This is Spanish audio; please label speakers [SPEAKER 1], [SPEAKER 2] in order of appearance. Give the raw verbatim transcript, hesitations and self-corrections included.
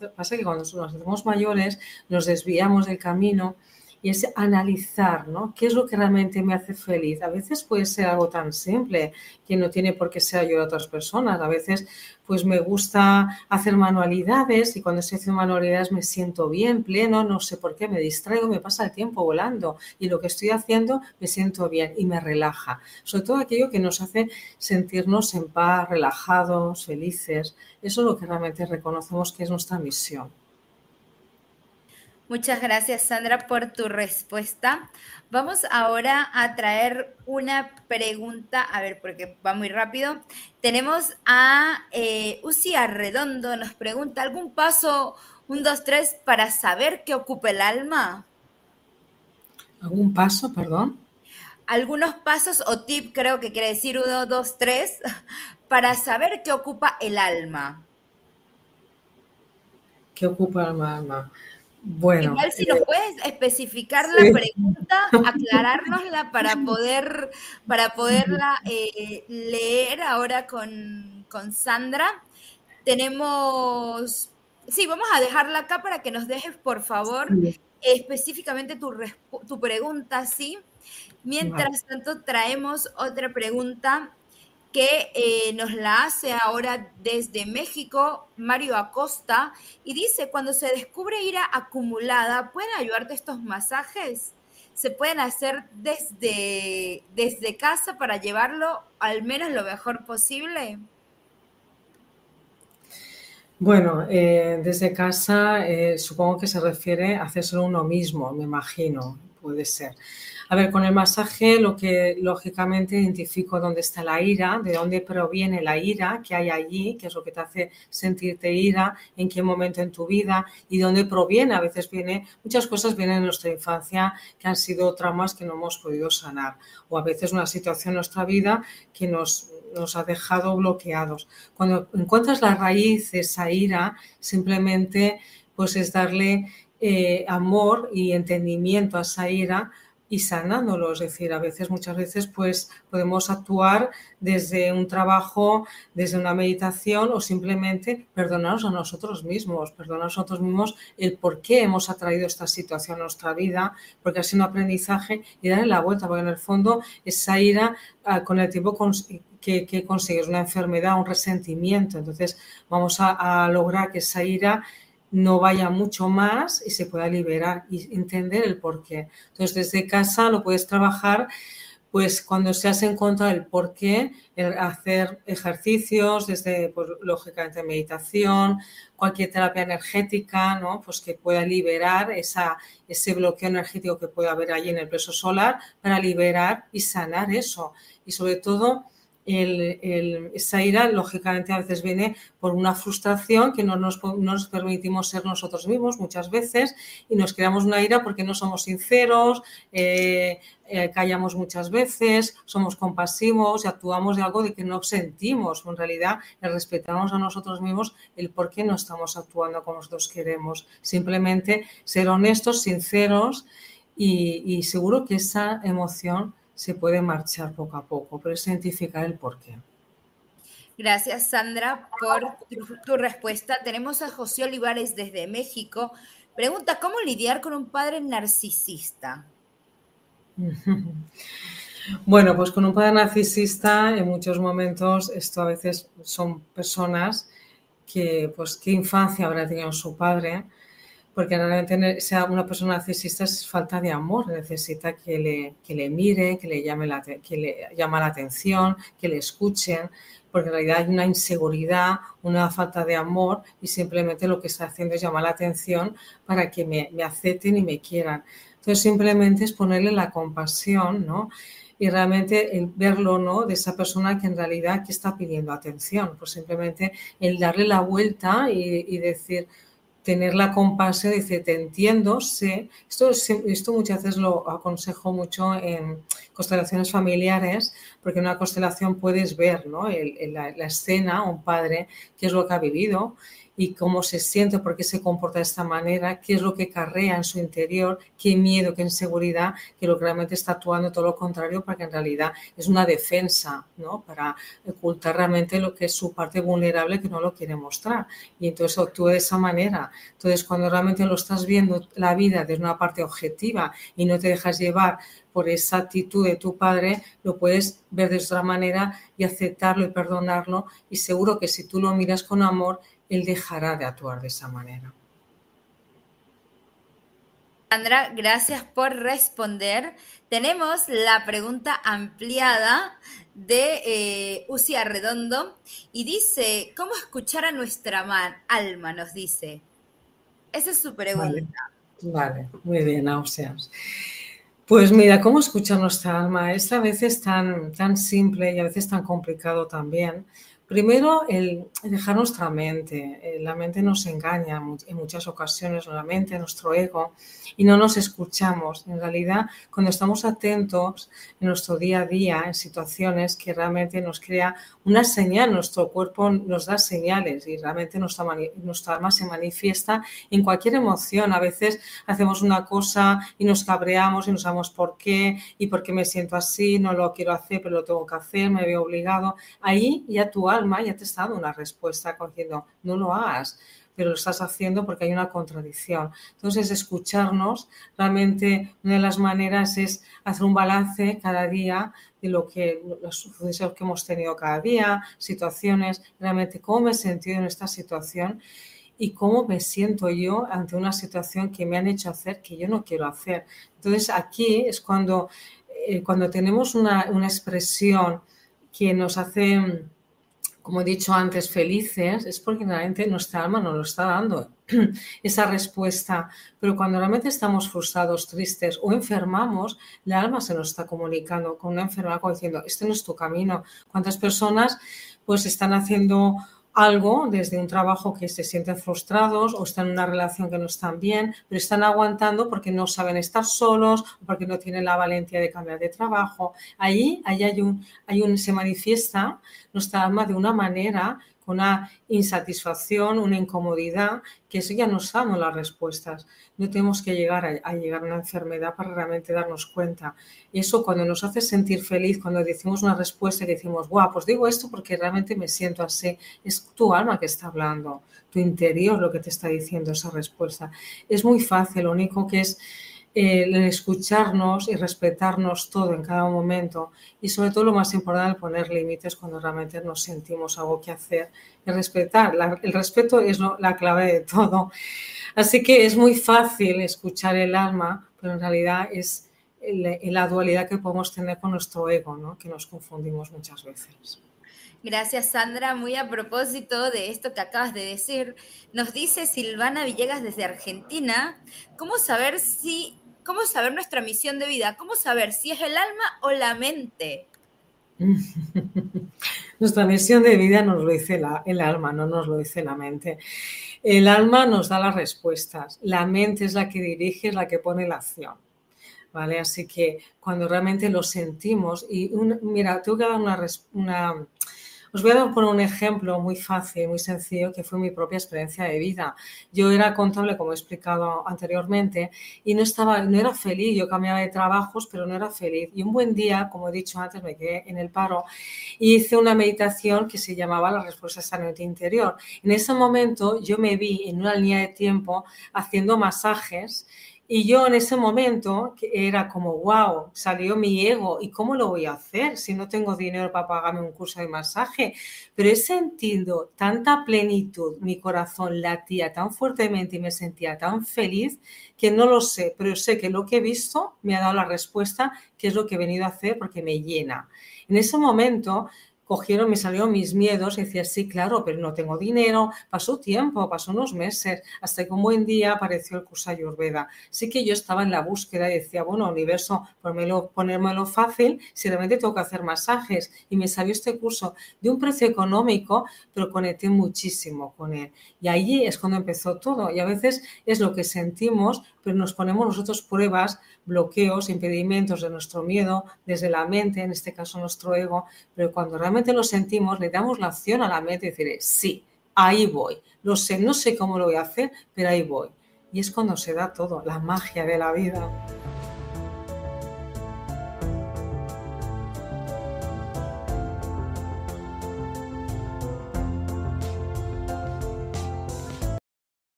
[SPEAKER 1] pasa que cuando nos hacemos mayores nos desviamos del camino y es analizar, ¿no? ¿Qué es lo que realmente me hace feliz? A veces puede ser algo tan simple que no tiene por qué ser ayudar a otras personas. A veces pues me gusta hacer manualidades y cuando estoy haciendo manualidades me siento bien, pleno, no sé por qué, me distraigo, me pasa el tiempo volando y lo que estoy haciendo me siento bien y me relaja. Sobre todo aquello que nos hace sentirnos en paz, relajados, felices. Eso es lo que realmente reconocemos que es nuestra misión.
[SPEAKER 2] Muchas gracias, Sandra, por tu respuesta. Vamos ahora a traer una pregunta, a ver, porque va muy rápido. Tenemos a eh, Uzi Arredondo, nos pregunta, ¿algún paso, un, dos, tres, para saber qué ocupa el alma?
[SPEAKER 1] ¿Algún paso, perdón?
[SPEAKER 2] Algunos pasos o tip, creo que quiere decir uno, dos, tres, para saber qué ocupa el alma.
[SPEAKER 1] ¿Qué ocupa el alma? Bueno,
[SPEAKER 2] Igual si nos
[SPEAKER 1] eh,
[SPEAKER 2] puedes especificar la
[SPEAKER 1] sí.
[SPEAKER 2] pregunta, aclarárnosla para poder, para poderla eh, leer ahora con, con Sandra. Tenemos, sí, vamos a dejarla acá para que nos dejes, por favor,
[SPEAKER 1] Sí.
[SPEAKER 2] específicamente tu, tu pregunta, ¿sí?
[SPEAKER 1] Vale.
[SPEAKER 2] Mientras tanto, traemos otra pregunta que eh, nos la hace ahora desde México Mario Acosta y dice, cuando se descubre ira acumulada, ¿pueden ayudarte estos masajes? ¿Se pueden hacer desde, desde casa para llevarlo al menos lo mejor posible?
[SPEAKER 1] Bueno, eh, desde casa eh, supongo que se refiere a hacérselo uno mismo, me imagino, puede ser. A ver, con el masaje lo que lógicamente identifico dónde está la ira, de dónde proviene la ira que hay allí, qué es lo que te hace sentirte ira, en qué momento en tu vida y dónde proviene. A veces viene, muchas cosas vienen en nuestra infancia que han sido traumas que no hemos podido sanar o a veces una situación en nuestra vida que nos nos ha dejado bloqueados. Cuando encuentras la raíz de esa ira, simplemente pues es darle eh, amor y entendimiento a esa ira y sanándolo. Es decir, a veces, muchas veces, pues podemos actuar desde un trabajo, desde una meditación o simplemente perdonarnos a nosotros mismos, perdonar a nosotros mismos el por qué hemos atraído esta situación a nuestra vida, porque ha sido un aprendizaje y darle la vuelta, porque en el fondo esa ira con el tiempo que, que consigues una enfermedad, un resentimiento. Entonces vamos a, a lograr que esa ira no vaya mucho más y se pueda liberar y entender el porqué. Entonces desde casa lo puedes trabajar pues cuando seas en contra del por qué, hacer ejercicios desde, pues, lógicamente, meditación, cualquier terapia energética, ¿no? Pues que pueda liberar esa, ese bloqueo energético que puede haber allí en el plexo solar para liberar y sanar eso. Y sobre todo, el, el, esa ira, lógicamente, a veces viene por una frustración que no nos, no nos permitimos ser nosotros mismos muchas veces y nos creamos una ira porque no somos sinceros, eh, eh, callamos muchas veces, somos compasivos y actuamos de algo de que no sentimos. En realidad, el respetamos a nosotros mismos el por qué no estamos actuando como nosotros queremos. Simplemente ser honestos, sinceros y, y seguro que esa emoción se puede marchar poco a poco, pero es identificar el porqué.
[SPEAKER 2] Gracias, Sandra, por tu, tu, respuesta. Tenemos a José Olivares desde México. Pregunta, ¿cómo lidiar con un padre narcisista?
[SPEAKER 1] Bueno, pues con un padre narcisista en muchos momentos esto a veces son personas que, pues, qué infancia habrá tenido su padre, porque realmente sea una persona narcisista es falta de amor, necesita que le, que le mire, que le llame la, que le llama la atención, que le escuchen, porque en realidad hay una inseguridad, una falta de amor y simplemente lo que está haciendo es llamar la atención para que me, me acepten y me quieran. Entonces simplemente es ponerle la compasión, ¿no? Y realmente el verlo, ¿no? De esa persona que en realidad que está pidiendo atención, pues simplemente el darle la vuelta y, y decir, tener la compasión, dice, te entiendo, sé. Esto, esto muchas veces lo aconsejo mucho en constelaciones familiares, porque en una constelación puedes ver, ¿no? el, el, la, la escena, un padre, qué es lo que ha vivido y cómo se siente, por qué se comporta de esta manera, qué es lo que carrea en su interior, qué miedo, qué inseguridad, que lo que realmente está actuando todo lo contrario, porque en realidad es una defensa, ¿no? Para ocultar realmente lo que es su parte vulnerable que no lo quiere mostrar. Y entonces actúa de esa manera. Entonces, cuando realmente lo estás viendo la vida desde una parte objetiva y no te dejas llevar por esa actitud de tu padre, lo puedes ver de otra manera y aceptarlo y perdonarlo, y seguro que si tú lo miras con amor, él dejará de actuar de esa manera.
[SPEAKER 2] Sandra, gracias por responder. Tenemos la pregunta ampliada de eh, Uzi Arredondo y dice, ¿cómo escuchar a nuestra alma? Nos dice. Esa es su pregunta.
[SPEAKER 1] Vale, vale. Muy bien, Auseas. Pues mira, cómo escuchar nuestra alma es a veces tan, tan simple y a veces tan complicado también. Primero, el dejar nuestra mente. La mente nos engaña en muchas ocasiones, la mente, nuestro ego, y no nos escuchamos. En realidad, cuando estamos atentos en nuestro día a día, en situaciones que realmente nos crea una señal, nuestro cuerpo nos da señales y realmente nuestra, nuestra alma se manifiesta en cualquier emoción. A veces hacemos una cosa y nos cabreamos y no sabemos por qué y por qué me siento así, no lo quiero hacer, pero lo tengo que hacer, me veo obligado. Ahí ya tu alma ya te está dando una respuesta diciendo, no lo hagas, pero lo estás haciendo porque hay una contradicción. Entonces, escucharnos, realmente una de las maneras es hacer un balance cada día de lo que, los sucesos que hemos tenido cada día, situaciones, realmente cómo me he sentido en esta situación y cómo me siento yo ante una situación que me han hecho hacer que yo no quiero hacer. Entonces, aquí es cuando, eh, cuando tenemos una, una expresión que nos hace, como he dicho antes, felices, es porque realmente nuestra alma nos lo está dando esa respuesta. Pero cuando realmente estamos frustrados, tristes o enfermamos, la alma se nos está comunicando con una enfermedad, como diciendo, este no es tu camino. ¿Cuántas personas pues están haciendo algo desde un trabajo que se sienten frustrados o están en una relación que no están bien, pero están aguantando porque no saben estar solos o porque no tienen la valentía de cambiar de trabajo? Ahí, ahí hay un, hay un, se manifiesta nuestra alma de una manera, con una insatisfacción, una incomodidad, que eso ya nos damos las respuestas. No tenemos que llegar a, a llegar a una enfermedad para realmente darnos cuenta. Y eso cuando nos hace sentir feliz, cuando decimos una respuesta y decimos, guau, pues digo esto porque realmente me siento así, es tu alma que está hablando, tu interior lo que te está diciendo esa respuesta. Es muy fácil, lo único que es eh, el escucharnos y respetarnos todo en cada momento, y sobre todo lo más importante, poner límites cuando realmente nos sentimos algo que hacer y respetar. La, el respeto es lo, la clave de todo. Así que es muy fácil escuchar el alma, pero en realidad es el, la dualidad que podemos tener con nuestro ego, ¿no? Que nos confundimos muchas veces.
[SPEAKER 2] Gracias, Sandra. Muy a propósito de esto que acabas de decir, nos dice Silvana Villegas desde Argentina, ¿cómo saber si, cómo saber nuestra misión de vida? ¿Cómo saber si es el alma o la mente?
[SPEAKER 1] Nuestra misión de vida nos lo dice la, el alma, no nos lo dice la mente. El alma nos da las respuestas, la mente es la que dirige, es la que pone la acción. ¿Vale? Así que cuando realmente lo sentimos, y un, mira, tengo que dar una, una... Os voy a poner un ejemplo muy fácil, muy sencillo, que fue mi propia experiencia de vida. Yo era contable, como he explicado anteriormente, y no, estaba, no era feliz. Yo cambiaba de trabajos, pero no era feliz. Y un buen día, como he dicho antes, me quedé en el paro y hice una meditación que se llamaba La Respuesta a la Mente Interior. En ese momento yo me vi en una línea de tiempo haciendo masajes. Y yo en ese momento era como, wow, salió mi ego. ¿Y cómo lo voy a hacer si no tengo dinero para pagarme un curso de masaje? Pero he sentido tanta plenitud, mi corazón latía tan fuertemente y me sentía tan feliz que no lo sé, pero sé que lo que he visto me ha dado la respuesta, que es lo que he venido a hacer porque me llena. En ese momento cogieron, me salieron mis miedos y decía, sí, claro, pero no tengo dinero. Pasó tiempo, pasó unos meses, hasta que un buen día apareció el curso Ayurveda. Sí que yo estaba en la búsqueda y decía, bueno, universo, ponérmelo, ponérmelo fácil, si realmente tengo que hacer masajes. Y me salió este curso de un precio económico, pero conecté muchísimo con él. Y ahí es cuando empezó todo. Y a veces es lo que sentimos, pero nos ponemos nosotros pruebas, bloqueos, impedimentos de nuestro miedo, desde la mente, en este caso nuestro ego, pero cuando realmente lo sentimos, le damos la acción a la mente y decir, sí, ahí voy. Lo sé, no sé cómo lo voy a hacer, pero ahí voy. Y es cuando se da todo, la magia de la vida.